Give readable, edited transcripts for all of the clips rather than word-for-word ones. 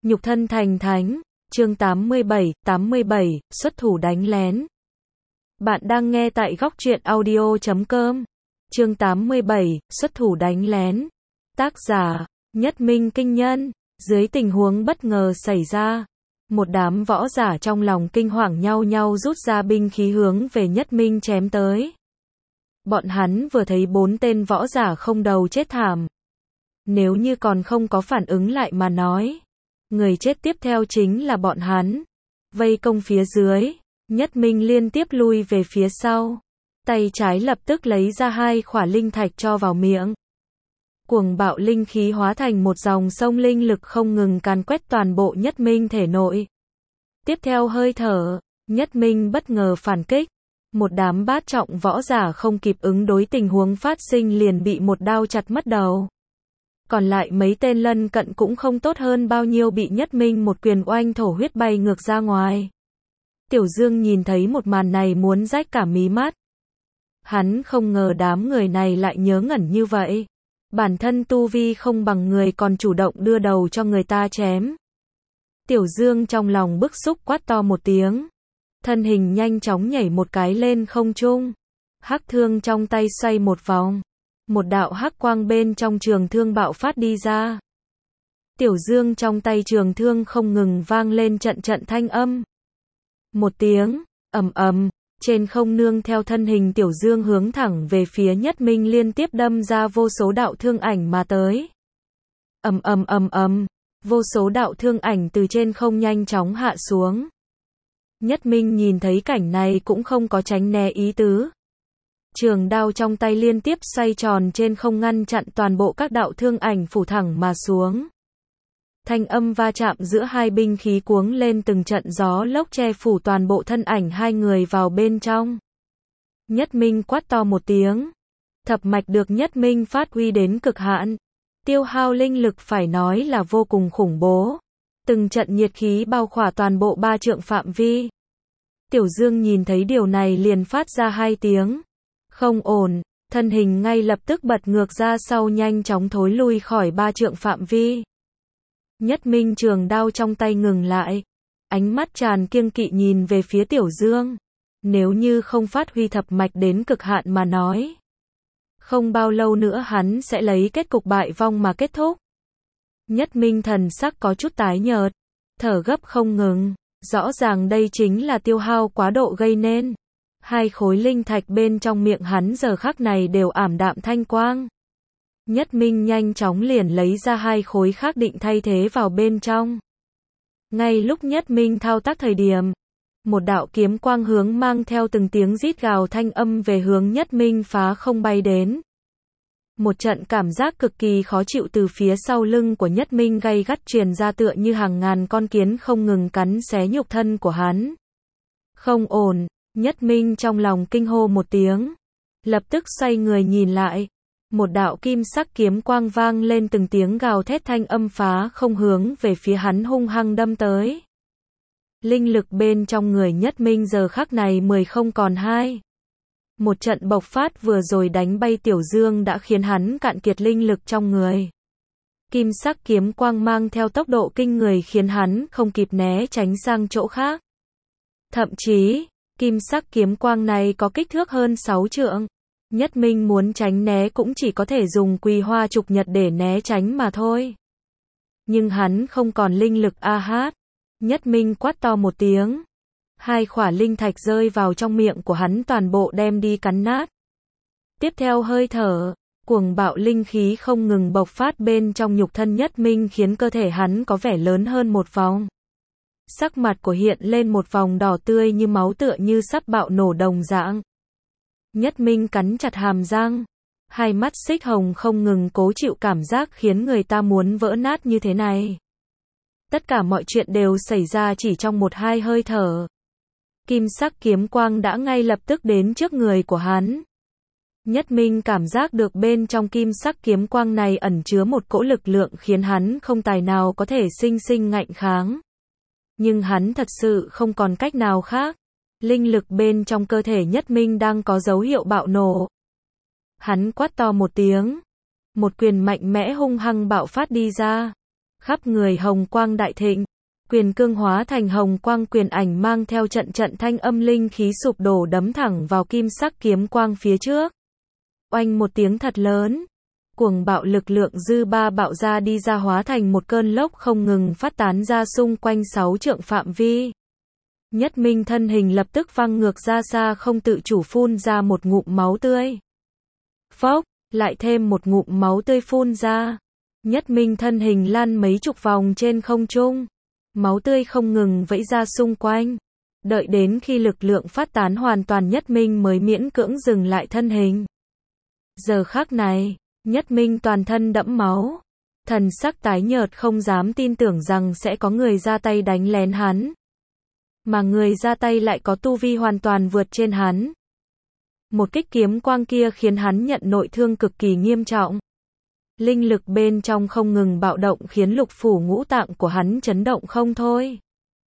Nhục thân thành thánh, chương 87, xuất thủ đánh lén. Bạn đang nghe tại góc truyện audio.com. Chương 87, xuất thủ đánh lén. Tác giả, Nhất Minh Kinh Nhân. Dưới tình huống bất ngờ xảy ra, một đám võ giả trong lòng kinh hoàng nhau nhau rút ra binh khí hướng về Nhất Minh chém tới. Bọn hắn vừa thấy 4 tên võ giả không đầu chết thảm. Nếu như còn không có phản ứng lại mà nói, người chết tiếp theo chính là bọn hắn. Vây công phía dưới, Nhất Minh liên tiếp lui về phía sau. Tay trái lập tức lấy ra 2 khỏa linh thạch cho vào miệng. Cuồng bạo linh khí hóa thành một dòng sông linh lực không ngừng càn quét toàn bộ Nhất Minh thể nội. Tiếp theo hơi thở, Nhất Minh bất ngờ phản kích. Một đám bát trọng võ giả không kịp ứng đối tình huống phát sinh liền bị một đao chặt mất đầu. Còn lại mấy tên lân cận cũng không tốt hơn bao nhiêu, bị Nhất Minh một quyền oanh thổ huyết bay ngược ra ngoài. Tiểu Dương nhìn thấy một màn này muốn rách cả mí mắt. Hắn không ngờ đám người này lại nhớ ngẩn như vậy. Bản thân tu vi không bằng người còn chủ động đưa đầu cho người ta chém. Tiểu Dương trong lòng bức xúc quát to một tiếng. Thân hình nhanh chóng nhảy một cái lên không trung. Hắc thương trong tay xoay một vòng. Một đạo hắc quang bên trong trường thương bạo phát đi ra. Tiểu Dương trong tay trường thương không ngừng vang lên trận trận thanh âm. Một tiếng, ầm ầm, trên không nương theo thân hình Tiểu Dương hướng thẳng về phía Nhất Minh liên tiếp đâm ra vô số đạo thương ảnh mà tới. Ầm ầm ầm ầm, vô số đạo thương ảnh từ trên không nhanh chóng hạ xuống. Nhất Minh nhìn thấy cảnh này cũng không có tránh né ý tứ. Trường đao trong tay liên tiếp xoay tròn trên không ngăn chặn toàn bộ các đạo thương ảnh phủ thẳng mà xuống. Thanh âm va chạm giữa hai binh khí cuống lên từng trận gió lốc che phủ toàn bộ thân ảnh hai người vào bên trong. Nhất Minh quát to một tiếng. Thập mạch được Nhất Minh phát huy đến cực hạn. Tiêu hao linh lực phải nói là vô cùng khủng bố. Từng trận nhiệt khí bao khỏa toàn bộ 3 trượng phạm vi. Tiểu Dương nhìn thấy điều này liền phát ra 2 tiếng. Không ổn, thân hình ngay lập tức bật ngược ra sau nhanh chóng thối lui khỏi 3 trượng phạm vi. Nhất Minh trường đao trong tay ngừng lại. Ánh mắt tràn kiêng kỵ nhìn về phía Tiểu Dương. Nếu như không phát huy thập mạch đến cực hạn mà nói, không bao lâu nữa hắn sẽ lấy kết cục bại vong mà kết thúc. Nhất Minh thần sắc có chút tái nhợt, thở gấp không ngừng. Rõ ràng đây chính là tiêu hao quá độ gây nên. 2 khối linh thạch bên trong miệng hắn giờ khắc này đều ảm đạm thanh quang. Nhất Minh nhanh chóng liền lấy ra 2 khối khác định thay thế vào bên trong. Ngay lúc Nhất Minh thao tác thời điểm, một đạo kiếm quang hướng mang theo từng tiếng rít gào thanh âm về hướng Nhất Minh phá không bay đến. Một trận cảm giác cực kỳ khó chịu từ phía sau lưng của Nhất Minh gay gắt truyền ra, tựa như hàng ngàn con kiến không ngừng cắn xé nhục thân của hắn. Không ổn, Nhất Minh trong lòng kinh hô một tiếng. Lập tức xoay người nhìn lại. Một đạo kim sắc kiếm quang vang lên từng tiếng gào thét thanh âm phá không hướng về phía hắn hung hăng đâm tới. Linh lực bên trong người Nhất Minh giờ khắc này 10 không còn 2. Một trận bộc phát vừa rồi đánh bay Tiểu Dương đã khiến hắn cạn kiệt linh lực trong người. Kim sắc kiếm quang mang theo tốc độ kinh người khiến hắn không kịp né tránh sang chỗ khác. Thậm chí, kim sắc kiếm quang này có kích thước hơn 6 trượng. Nhất Minh muốn tránh né cũng chỉ có thể dùng Quỳ Hoa Trục Nhật để né tránh mà thôi. Nhưng hắn không còn linh lực AH. Nhất Minh quát to một tiếng. 2 khỏa linh thạch rơi vào trong miệng của hắn toàn bộ đem đi cắn nát. Tiếp theo hơi thở, cuồng bạo linh khí không ngừng bộc phát bên trong nhục thân Nhất Minh khiến cơ thể hắn có vẻ lớn hơn một vòng. Sắc mặt của hiện lên một vòng đỏ tươi như máu, tựa như sắp bạo nổ đồng dạng. Nhất Minh cắn chặt hàm răng. 2 mắt xích hồng không ngừng cố chịu cảm giác khiến người ta muốn vỡ nát như thế này. Tất cả mọi chuyện đều xảy ra chỉ trong 1-2 hơi thở. Kim sắc kiếm quang đã ngay lập tức đến trước người của hắn. Nhất Minh cảm giác được bên trong kim sắc kiếm quang này ẩn chứa một cỗ lực lượng khiến hắn không tài nào có thể sinh ngạnh kháng. Nhưng hắn thật sự không còn cách nào khác. Linh lực bên trong cơ thể Nhất Minh đang có dấu hiệu bạo nổ. Hắn quát to một tiếng. Một quyền mạnh mẽ hung hăng bạo phát đi ra. Khắp người hồng quang đại thịnh. Quyền cương hóa thành hồng quang quyền ảnh mang theo trận trận thanh âm linh khí sụp đổ đấm thẳng vào kim sắc kiếm quang phía trước. Oanh một tiếng thật lớn. Cuồng bạo lực lượng dư ba bạo ra đi ra hóa thành một cơn lốc không ngừng phát tán ra xung quanh 6 trượng phạm vi. Nhất Minh thân hình lập tức văng ngược ra xa không tự chủ phun ra một ngụm máu tươi. Phốc, lại thêm một ngụm máu tươi phun ra. Nhất Minh thân hình lăn mấy chục vòng trên không trung. Máu tươi không ngừng vẫy ra xung quanh. Đợi đến khi lực lượng phát tán hoàn toàn Nhất Minh mới miễn cưỡng dừng lại thân hình. Giờ khắc này, Nhất Minh toàn thân đẫm máu. Thần sắc tái nhợt không dám tin tưởng rằng sẽ có người ra tay đánh lén hắn. Mà người ra tay lại có tu vi hoàn toàn vượt trên hắn. Một kích kiếm quang kia khiến hắn nhận nội thương cực kỳ nghiêm trọng. Linh lực bên trong không ngừng bạo động khiến lục phủ ngũ tạng của hắn chấn động không thôi.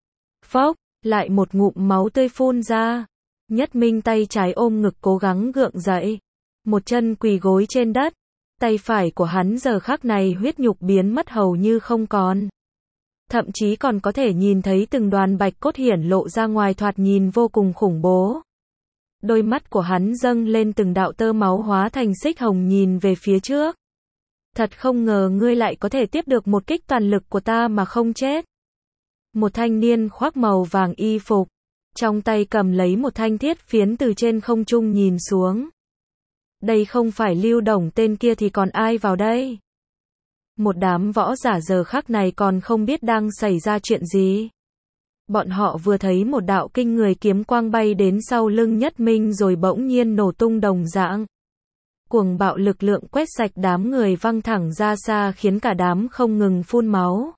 Phốc, lại một ngụm máu tươi phun ra. Nhất Minh tay trái ôm ngực cố gắng gượng dậy. Một chân quỳ gối trên đất. Tay phải của hắn giờ khắc này huyết nhục biến mất hầu như không còn. Thậm chí còn có thể nhìn thấy từng đoàn bạch cốt hiển lộ ra ngoài thoạt nhìn vô cùng khủng bố. Đôi mắt của hắn dâng lên từng đạo tơ máu hóa thành xích hồng nhìn về phía trước. Thật không ngờ ngươi lại có thể tiếp được một kích toàn lực của ta mà không chết. Một thanh niên khoác màu vàng y phục, trong tay cầm lấy một thanh thiết phiến từ trên không trung nhìn xuống. Đây không phải Lưu Đồng tên kia thì còn ai vào đây? Một đám võ giả giờ khắc này còn không biết đang xảy ra chuyện gì. Bọn họ vừa thấy một đạo kinh người kiếm quang bay đến sau lưng Nhất Minh rồi bỗng nhiên nổ tung đồng dạng. Cuồng bạo lực lượng quét sạch đám người văng thẳng ra xa khiến cả đám không ngừng phun máu.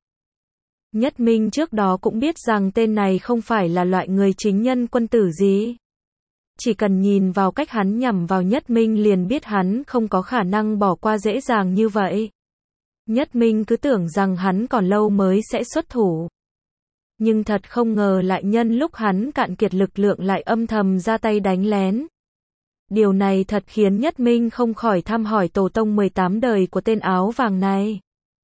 Nhất Minh trước đó cũng biết rằng tên này không phải là loại người chính nhân quân tử gì. Chỉ cần nhìn vào cách hắn nhằm vào Nhất Minh liền biết hắn không có khả năng bỏ qua dễ dàng như vậy. Nhất Minh cứ tưởng rằng hắn còn lâu mới sẽ xuất thủ. Nhưng thật không ngờ lại nhân lúc hắn cạn kiệt lực lượng lại âm thầm ra tay đánh lén. Điều này thật khiến Nhất Minh không khỏi thăm hỏi tổ tông 18 đời của tên áo vàng này.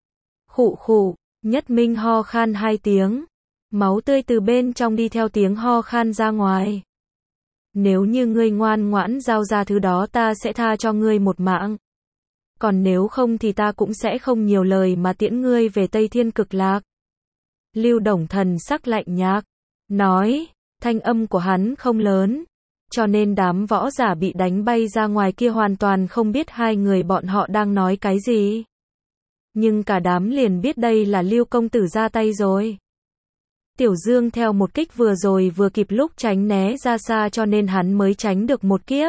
Khụ khụ, Nhất Minh ho khan 2 tiếng. Máu tươi từ bên trong đi theo tiếng ho khan ra ngoài. Nếu như ngươi ngoan ngoãn giao ra thứ đó ta sẽ tha cho ngươi một mạng. Còn nếu không thì ta cũng sẽ không nhiều lời mà tiễn ngươi về Tây Thiên Cực Lạc. Lưu Đồng thần sắc lạnh nhạt, nói, thanh âm của hắn không lớn. Cho nên đám võ giả bị đánh bay ra ngoài kia hoàn toàn không biết hai người bọn họ đang nói cái gì. Nhưng cả đám liền biết đây là Lưu công tử ra tay rồi. Tiểu Dương theo một kích vừa rồi vừa kịp lúc tránh né ra xa cho nên hắn mới tránh được một kiếp.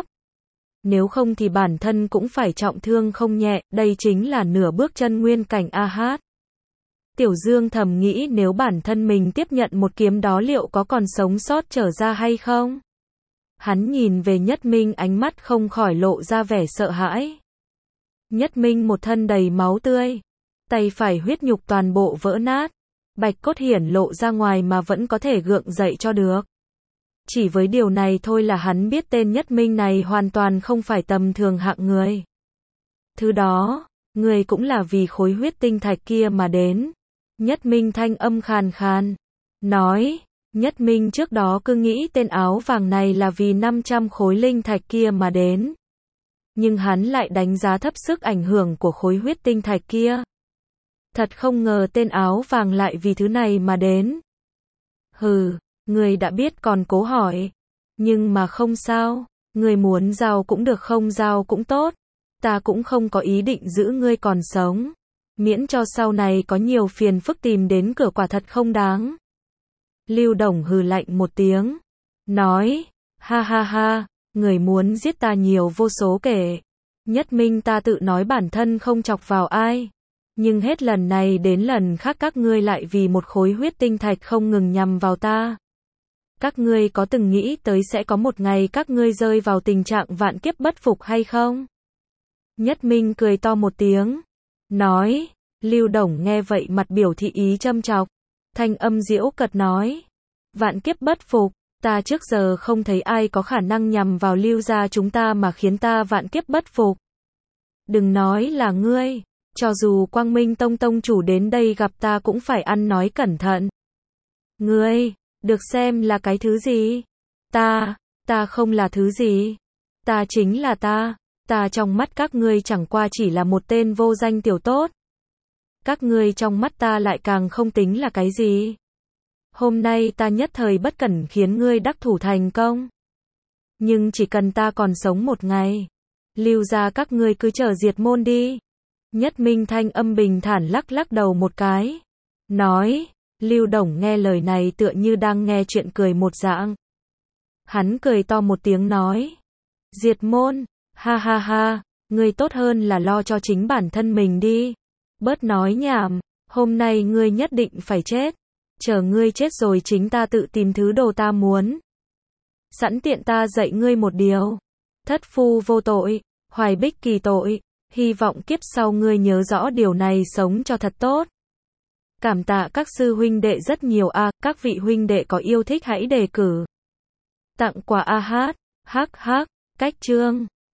Nếu không thì bản thân cũng phải trọng thương không nhẹ, đây chính là nửa bước chân nguyên cảnh A-hát. Tiểu Dương thầm nghĩ nếu bản thân mình tiếp nhận một kiếm đó liệu có còn sống sót trở ra hay không? Hắn nhìn về Nhất Minh ánh mắt không khỏi lộ ra vẻ sợ hãi. Nhất Minh một thân đầy máu tươi, tay phải huyết nhục toàn bộ vỡ nát, bạch cốt hiển lộ ra ngoài mà vẫn có thể gượng dậy cho được. Chỉ với điều này thôi là hắn biết tên Nhất Minh này hoàn toàn không phải tầm thường hạng người. Thứ đó, người cũng là vì khối huyết tinh thạch kia mà đến. Nhất Minh thanh âm khàn khàn, nói, Nhất Minh trước đó cứ nghĩ tên áo vàng này là vì 500 khối linh thạch kia mà đến. Nhưng hắn lại đánh giá thấp sức ảnh hưởng của khối huyết tinh thạch kia. Thật không ngờ tên áo vàng lại vì thứ này mà đến. Hừ, người đã biết còn cố hỏi. Nhưng mà không sao, người muốn giao cũng được không giao cũng tốt. Ta cũng không có ý định giữ ngươi còn sống. Miễn cho sau này có nhiều phiền phức tìm đến cửa quả thật không đáng. Lưu Đồng hừ lạnh một tiếng, nói, ha ha ha, người muốn giết ta nhiều vô số kể. Nhất Minh ta tự nói bản thân không chọc vào ai. Nhưng hết lần này đến lần khác các ngươi lại vì một khối huyết tinh thạch không ngừng nhằm vào ta. Các ngươi có từng nghĩ tới sẽ có một ngày các ngươi rơi vào tình trạng vạn kiếp bất phục hay không? Nhất Minh cười to một tiếng, nói, Lưu Đồng nghe vậy mặt biểu thị ý châm chọc. Thanh âm giễu cợt nói, vạn kiếp bất phục, ta trước giờ không thấy ai có khả năng nhằm vào Lưu gia chúng ta mà khiến ta vạn kiếp bất phục. Đừng nói là ngươi, Cho dù Quang Minh Tông tông chủ đến đây gặp ta cũng phải ăn nói cẩn thận. Ngươi, được xem là cái thứ gì? Ta không là thứ gì. Ta chính là ta. Ta trong mắt các ngươi chẳng qua chỉ là một tên vô danh tiểu tốt. Các ngươi trong mắt ta lại càng không tính là cái gì. Hôm nay ta nhất thời bất cẩn khiến ngươi đắc thủ thành công. Nhưng chỉ cần ta còn sống một ngày, Lưu gia các ngươi cứ chờ diệt môn đi. Nhất Minh thanh âm bình thản lắc lắc đầu một cái. Nói, Lưu Đồng nghe lời này tựa như đang nghe chuyện cười một dạng. Hắn cười to một tiếng nói. Diệt môn, ha ha ha, ngươi tốt hơn là lo cho chính bản thân mình đi. Bớt nói nhảm, hôm nay ngươi nhất định phải chết. Chờ ngươi chết rồi chính ta tự tìm thứ đồ ta muốn. Sẵn tiện ta dạy ngươi một điều. Thất phu vô tội, hoài bích kỳ tội. Hy vọng kiếp sau ngươi nhớ rõ điều này sống cho thật tốt. Cảm tạ các sư huynh đệ rất nhiều các vị huynh đệ có yêu thích hãy đề cử. Tặng quà hắc, cách chương.